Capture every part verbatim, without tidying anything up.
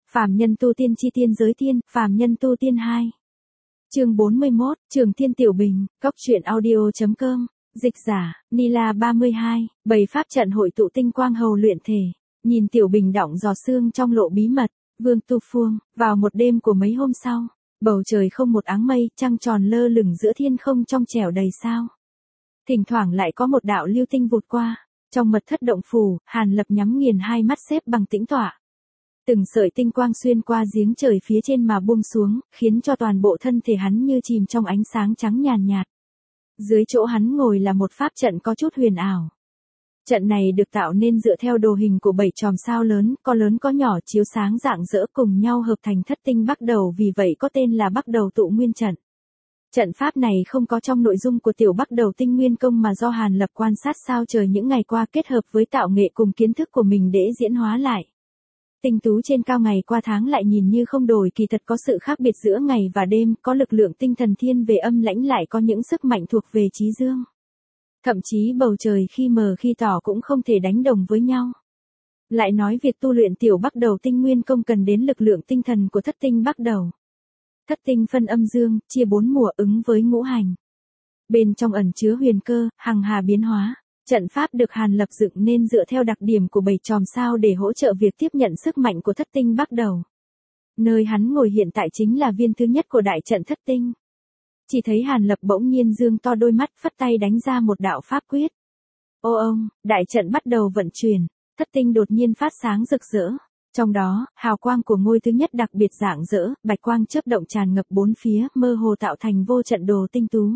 Phàm nhân tu tiên chi tiên giới tiên, phàm nhân tu tiên hai. Chương bốn mươi mốt, Trường Thiên Tiểu Bình, Cốc truyện audio.com, dịch giả, Nila ba mươi hai, bày pháp trận hội tụ tinh quang hầu luyện thể, nhìn Tiểu Bình đọng giò xương trong lộ bí mật, Vương Tu Phương, vào một đêm của mấy hôm sau, bầu trời không một áng mây, trăng tròn lơ lửng giữa thiên không trong trẻo đầy sao. Thỉnh thoảng lại có một đạo lưu tinh vụt qua, trong mật thất động phủ, Hàn Lập nhắm nghiền hai mắt xếp bằng tĩnh tọa. Từng sợi tinh quang xuyên qua giếng trời phía trên mà buông xuống, khiến cho toàn bộ thân thể hắn như chìm trong ánh sáng trắng nhàn nhạt. Dưới chỗ hắn ngồi là một pháp trận có chút huyền ảo. Trận này được tạo nên dựa theo đồ hình của bảy chòm sao lớn, có lớn có nhỏ chiếu sáng rạng rỡ cùng nhau hợp thành thất tinh Bắc Đầu, vì vậy có tên là Bắc Đầu Tụ Nguyên Trận. Trận pháp này không có trong nội dung của tiểu Bắc Đầu Tinh Nguyên Công mà do Hàn Lập quan sát sao trời những ngày qua kết hợp với tạo nghệ cùng kiến thức của mình để diễn hóa lại. Tinh tú trên cao ngày qua tháng lại nhìn như không đổi, kỳ thật có sự khác biệt giữa ngày và đêm, có lực lượng tinh thần thiên về âm lãnh, lại có những sức mạnh thuộc về trí dương. Thậm chí bầu trời khi mờ khi tỏ cũng không thể đánh đồng với nhau. Lại nói việc tu luyện tiểu Bắc Đầu Tinh Nguyên Công cần đến lực lượng tinh thần của thất tinh Bắc Đầu. Thất tinh phân âm dương, chia bốn mùa ứng với ngũ hành. Bên trong ẩn chứa huyền cơ, hằng hà biến hóa. Trận pháp được Hàn Lập dựng nên dựa theo đặc điểm của bảy chòm sao để hỗ trợ việc tiếp nhận sức mạnh của thất tinh Bắc Đầu. Nơi hắn ngồi hiện tại chính là viên thứ nhất của đại trận thất tinh. Chỉ thấy Hàn Lập bỗng nhiên dương to đôi mắt, phất tay đánh ra một đạo pháp quyết. Ô ông, đại trận bắt đầu vận chuyển, thất tinh đột nhiên phát sáng rực rỡ. Trong đó, hào quang của ngôi thứ nhất đặc biệt rạng rỡ, bạch quang chớp động tràn ngập bốn phía, mơ hồ tạo thành vô trận đồ tinh tú.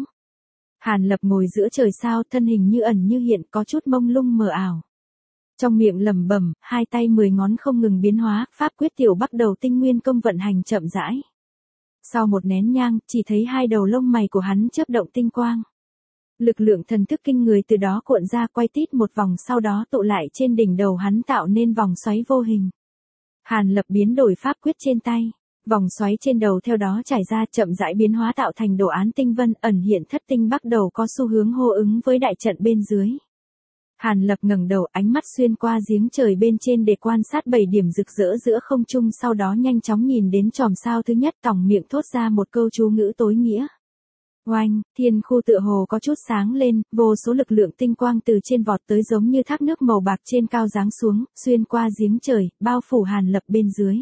Hàn Lập ngồi giữa trời sao, thân hình như ẩn như hiện, có chút mông lung mờ ảo. Trong miệng lẩm bẩm, hai tay mười ngón không ngừng biến hóa, pháp quyết tiểu Bắc Đầu Tinh Nguyên Công vận hành chậm rãi. Sau một nén nhang, chỉ thấy hai đầu lông mày của hắn chớp động tinh quang. Lực lượng thần thức kinh người từ đó cuộn ra quay tít một vòng, sau đó tụ lại trên đỉnh đầu hắn tạo nên vòng xoáy vô hình. Hàn Lập biến đổi pháp quyết trên tay. Vòng xoáy trên đầu theo đó trải ra, chậm rãi biến hóa tạo thành đồ án tinh vân, ẩn hiện thất tinh Bắc Đầu có xu hướng hô ứng với đại trận bên dưới. Hàn Lập ngẩng đầu, ánh mắt xuyên qua giếng trời bên trên để quan sát bảy điểm rực rỡ giữa không trung, sau đó nhanh chóng nhìn đến chòm sao thứ nhất, tòng miệng thốt ra một câu chú ngữ tối nghĩa. Oanh, thiên khu tựa hồ có chút sáng lên, vô số lực lượng tinh quang từ trên vọt tới giống như thác nước màu bạc trên cao giáng xuống, xuyên qua giếng trời, bao phủ Hàn Lập bên dưới.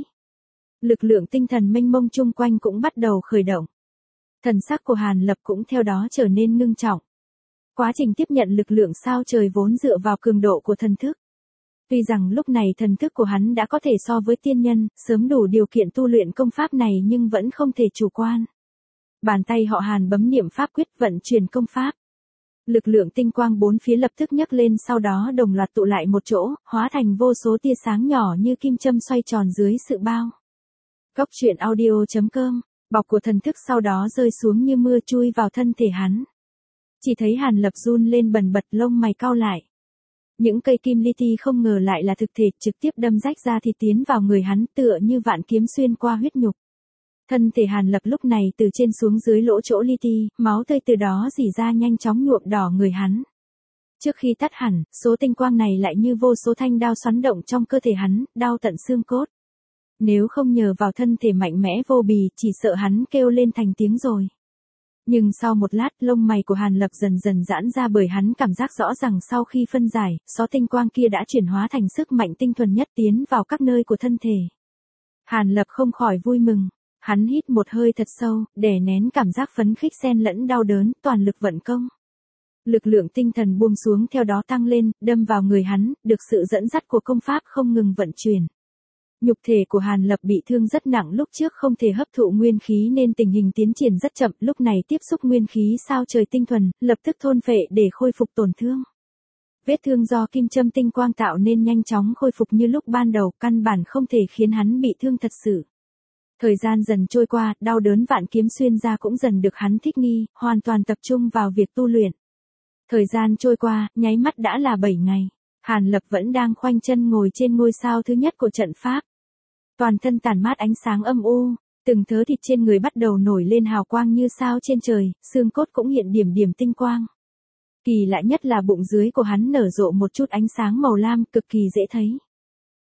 Lực lượng tinh thần mênh mông chung quanh cũng bắt đầu khởi động. Thần sắc của Hàn Lập cũng theo đó trở nên ngưng trọng. Quá trình tiếp nhận lực lượng sao trời vốn dựa vào cường độ của thần thức. Tuy rằng lúc này thần thức của hắn đã có thể so với tiên nhân, sớm đủ điều kiện tu luyện công pháp này, nhưng vẫn không thể chủ quan. Bàn tay họ Hàn bấm niệm pháp quyết vận chuyển công pháp. Lực lượng tinh quang bốn phía lập tức nhấc lên, sau đó đồng loạt tụ lại một chỗ, hóa thành vô số tia sáng nhỏ như kim châm xoay tròn dưới sự bao. Cốc truyện audio.com, bọc của thần thức sau đó rơi xuống như mưa chui vào thân thể hắn. Chỉ thấy Hàn Lập run lên bần bật, lông mày cau lại. Những cây kim li ti không ngờ lại là thực thể, trực tiếp đâm rách ra thịt tiến vào người hắn, tựa như vạn kiếm xuyên qua huyết nhục. Thân thể Hàn Lập lúc này từ trên xuống dưới lỗ chỗ li ti, máu tươi từ đó rỉ ra nhanh chóng nhuộm đỏ người hắn. Trước khi tắt hẳn, số tinh quang này lại như vô số thanh đao xoắn động trong cơ thể hắn, đau tận xương cốt. Nếu không nhờ vào thân thể mạnh mẽ vô bì, chỉ sợ hắn kêu lên thành tiếng rồi. Nhưng sau một lát, lông mày của Hàn Lập dần dần giãn ra, bởi hắn cảm giác rõ rằng sau khi phân giải, số tinh quang kia đã chuyển hóa thành sức mạnh tinh thuần nhất tiến vào các nơi của thân thể. Hàn Lập không khỏi vui mừng. Hắn hít một hơi thật sâu, đè nén cảm giác phấn khích xen lẫn đau đớn, toàn lực vận công. Lực lượng tinh thần buông xuống theo đó tăng lên, đâm vào người hắn, được sự dẫn dắt của công pháp không ngừng vận chuyển. Nhục thể của Hàn Lập bị thương rất nặng, lúc trước không thể hấp thụ nguyên khí nên tình hình tiến triển rất chậm, lúc này tiếp xúc nguyên khí sao trời tinh thuần, lập tức thôn phệ để khôi phục tổn thương. Vết thương do kim châm tinh quang tạo nên nhanh chóng khôi phục như lúc ban đầu, căn bản không thể khiến hắn bị thương thật sự. Thời gian dần trôi qua, đau đớn vạn kiếm xuyên ra cũng dần được hắn thích nghi, hoàn toàn tập trung vào việc tu luyện. Thời gian trôi qua, nháy mắt đã là bảy ngày. Hàn Lập vẫn đang khoanh chân ngồi trên ngôi sao thứ nhất của trận pháp. Toàn thân tản mát ánh sáng âm u, từng thớ thịt trên người bắt đầu nổi lên hào quang như sao trên trời, xương cốt cũng hiện điểm điểm tinh quang. Kỳ lạ nhất là bụng dưới của hắn nở rộ một chút ánh sáng màu lam, cực kỳ dễ thấy.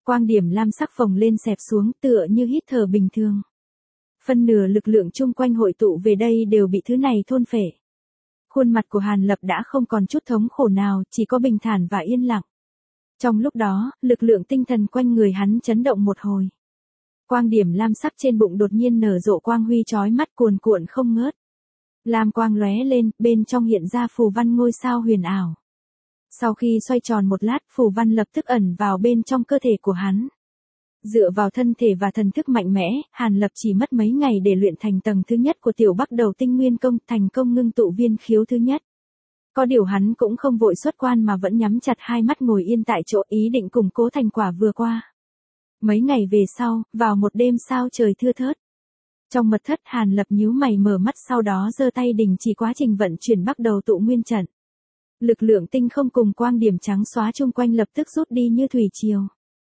Quang điểm lam sắc phồng lên xẹp xuống tựa như hít thở bình thường. Phân nửa lực lượng chung quanh hội tụ về đây đều bị thứ này thôn phệ. Khuôn mặt của Hàn Lập đã không còn chút thống khổ nào, chỉ có bình thản và yên lặng. Trong lúc đó, lực lượng tinh thần quanh người hắn chấn động một hồi. Quang điểm lam sắc trên bụng đột nhiên nở rộ quang huy chói mắt cuồn cuộn không ngớt. Lam quang lóe lên, bên trong hiện ra phù văn ngôi sao huyền ảo. Sau khi xoay tròn một lát, phù văn lập tức ẩn vào bên trong cơ thể của hắn. Dựa vào thân thể và thần thức mạnh mẽ, Hàn Lập chỉ mất mấy ngày để luyện thành tầng thứ nhất của tiểu Bắc Đầu Tinh Nguyên Công, thành công ngưng tụ viên khiếu thứ nhất. Có điều hắn cũng không vội xuất quan mà vẫn nhắm chặt hai mắt ngồi yên tại chỗ, ý định củng cố thành quả vừa qua. Mấy ngày về sau, vào một đêm sao trời thưa thớt. Trong mật thất, Hàn Lập nhíu mày mở mắt, sau đó giơ tay đình chỉ quá trình vận chuyển Bắc Đầu tụ nguyên trận. Lực lượng tinh không cùng quang điểm trắng xóa chung quanh lập tức rút đi như thủy triều.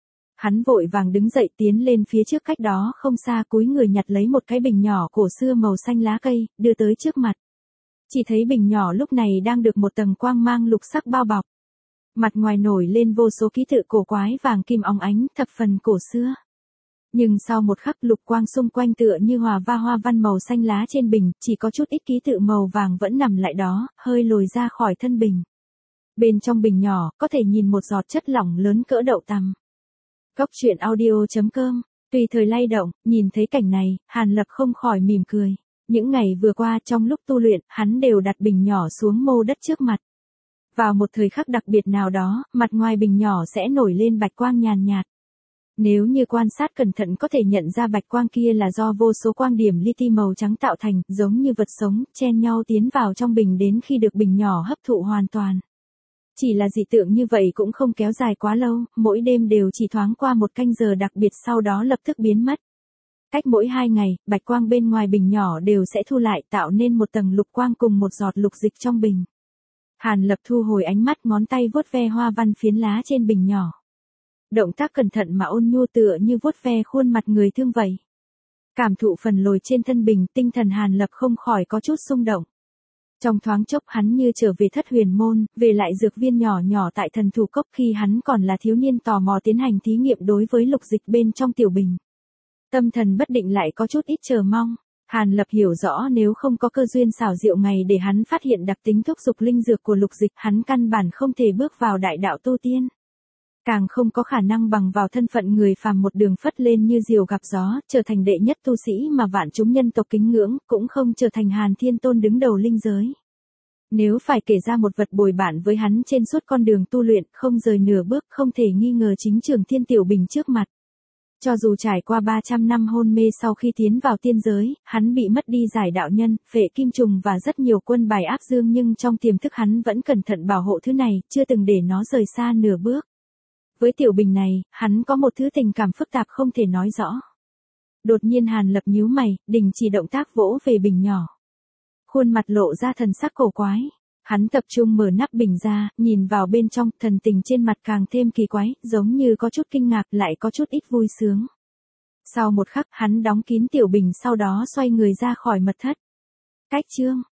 Hắn vội vàng đứng dậy tiến lên phía trước, cách đó không xa, cúi người nhặt lấy một cái bình nhỏ cổ xưa màu xanh lá cây, đưa tới trước mặt. Chỉ thấy bình nhỏ lúc này đang được một tầng quang mang lục sắc bao bọc. Mặt ngoài nổi lên vô số ký tự cổ quái vàng kim óng ánh, thập phần cổ xưa. Nhưng sau một khắc, lục quang xung quanh tựa như hòa va hoa văn màu xanh lá trên bình, chỉ có chút ít ký tự màu vàng vẫn nằm lại đó, hơi lồi ra khỏi thân bình. Bên trong bình nhỏ, có thể nhìn một giọt chất lỏng lớn cỡ đậu tằm. Cốc truyện audio chấm com, tùy thời lay động, nhìn thấy cảnh này, Hàn Lập không khỏi mỉm cười. Những ngày vừa qua trong lúc tu luyện, hắn đều đặt bình nhỏ xuống mô đất trước mặt. Vào một thời khắc đặc biệt nào đó, mặt ngoài bình nhỏ sẽ nổi lên bạch quang nhàn nhạt. Nếu như quan sát cẩn thận có thể nhận ra bạch quang kia là do vô số quang điểm li ti màu trắng tạo thành, giống như vật sống, chen nhau tiến vào trong bình đến khi được bình nhỏ hấp thụ hoàn toàn. Chỉ là dị tượng như vậy cũng không kéo dài quá lâu, mỗi đêm đều chỉ thoáng qua một canh giờ đặc biệt, sau đó lập tức biến mất. Cách mỗi hai ngày, bạch quang bên ngoài bình nhỏ đều sẽ thu lại, tạo nên một tầng lục quang cùng một giọt lục dịch trong bình. Hàn Lập thu hồi ánh mắt, ngón tay vuốt ve hoa văn phiến lá trên bình nhỏ. Động tác cẩn thận mà ôn nhu tựa như vuốt ve khuôn mặt người thương vậy. Cảm thụ phần lồi trên thân bình, tinh thần Hàn Lập không khỏi có chút xung động. Trong thoáng chốc hắn như trở về thất huyền môn, về lại dược viên nhỏ nhỏ tại thần thủ cốc khi hắn còn là thiếu niên tò mò tiến hành thí nghiệm đối với lục dịch bên trong tiểu bình. Tâm thần bất định lại có chút ít chờ mong. Hàn Lập hiểu rõ nếu không có cơ duyên xảo diệu ngày để hắn phát hiện đặc tính thúc dục linh dược của lục dịch, hắn căn bản không thể bước vào đại đạo tu tiên. Càng không có khả năng bằng vào thân phận người phàm một đường phất lên như diều gặp gió, trở thành đệ nhất tu sĩ mà vạn chúng nhân tộc kính ngưỡng, cũng không trở thành Hàn Thiên Tôn đứng đầu linh giới. Nếu phải kể ra một vật bồi bạn với hắn trên suốt con đường tu luyện, không rời nửa bước, không thể nghi ngờ chính Trường Thiên Tiểu Bình trước mặt. Cho dù trải qua ba trăm năm hôn mê sau khi tiến vào tiên giới, hắn bị mất đi giải đạo nhân, phệ kim trùng và rất nhiều quân bài ác dương, nhưng trong tiềm thức hắn vẫn cẩn thận bảo hộ thứ này, chưa từng để nó rời xa nửa bước. Với tiểu bình này, hắn có một thứ tình cảm phức tạp không thể nói rõ. Đột nhiên Hàn Lập nhíu mày, đình chỉ động tác vỗ về bình nhỏ. Khuôn mặt lộ ra thần sắc cổ quái. Hắn tập trung mở nắp bình ra, nhìn vào bên trong, thần tình trên mặt càng thêm kỳ quái, giống như có chút kinh ngạc lại có chút ít vui sướng. Sau một khắc, hắn đóng kín tiểu bình, sau đó xoay người ra khỏi mật thất. Cách chương